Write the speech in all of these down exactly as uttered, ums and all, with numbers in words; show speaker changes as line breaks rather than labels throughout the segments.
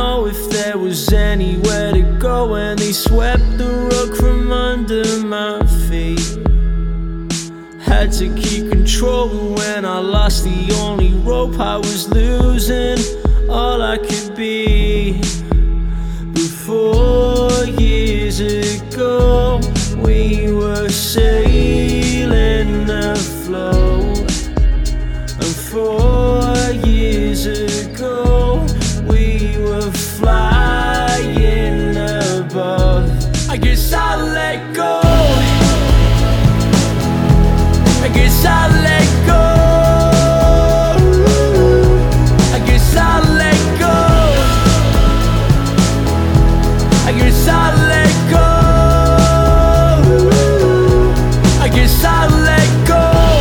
know if there was anywhere to go when they swept the rug from under my feet. Had to keep control, but when I lost the only rope, I was losing all I could be. Before years ago, we were sailing afloat, and four years ago, we were flying above. I guess I'll let go. I guess I'll let go. I guess I'll let go. I guess I'll let go. I guess I'll let go.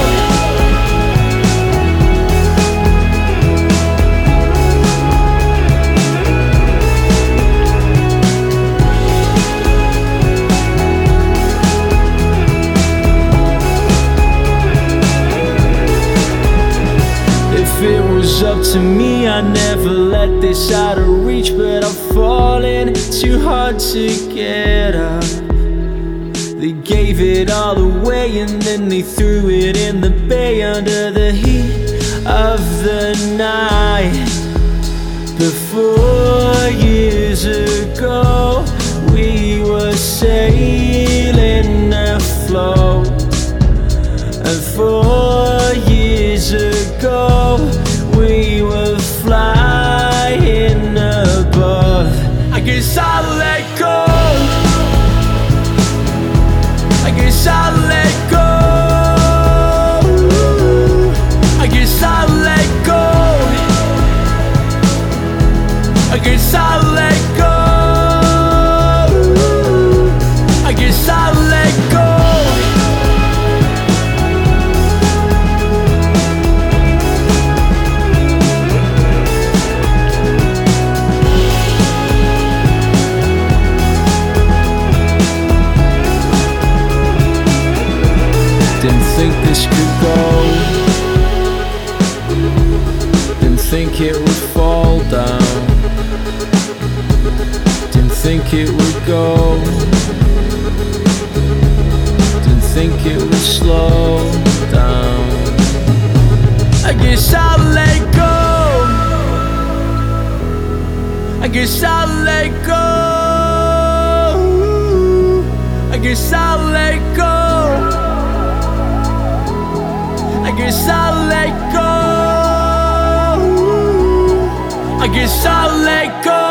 If it was up to me, I'd never let this out of reach, but I'm falling too hard to get up. They gave it all away and then they threw it in the bay under the heat of the night. Before years ago, we were sailing afloat, and four years ago, we were flying above. I guess I'll let go. I guess I'll let go. I guess I'll let go. I guess I'll let go. I guess I'll let go. Didn't think this could go. Didn't think it would fall down. Didn't think it would go. Didn't think it would slow down. I guess I'll let go. I guess I'll let go. I guess I'll let go. I guess I'll let go. I guess I'll let go.